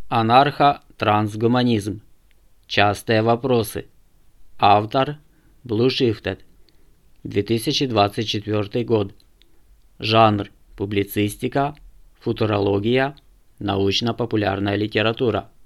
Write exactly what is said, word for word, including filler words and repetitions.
Анархо-трансгуманизм. Частые вопросы. Автор Blueshifted. две тысячи двадцать четвёртый год. Жанр публицистика, футурология, научно-популярная литература.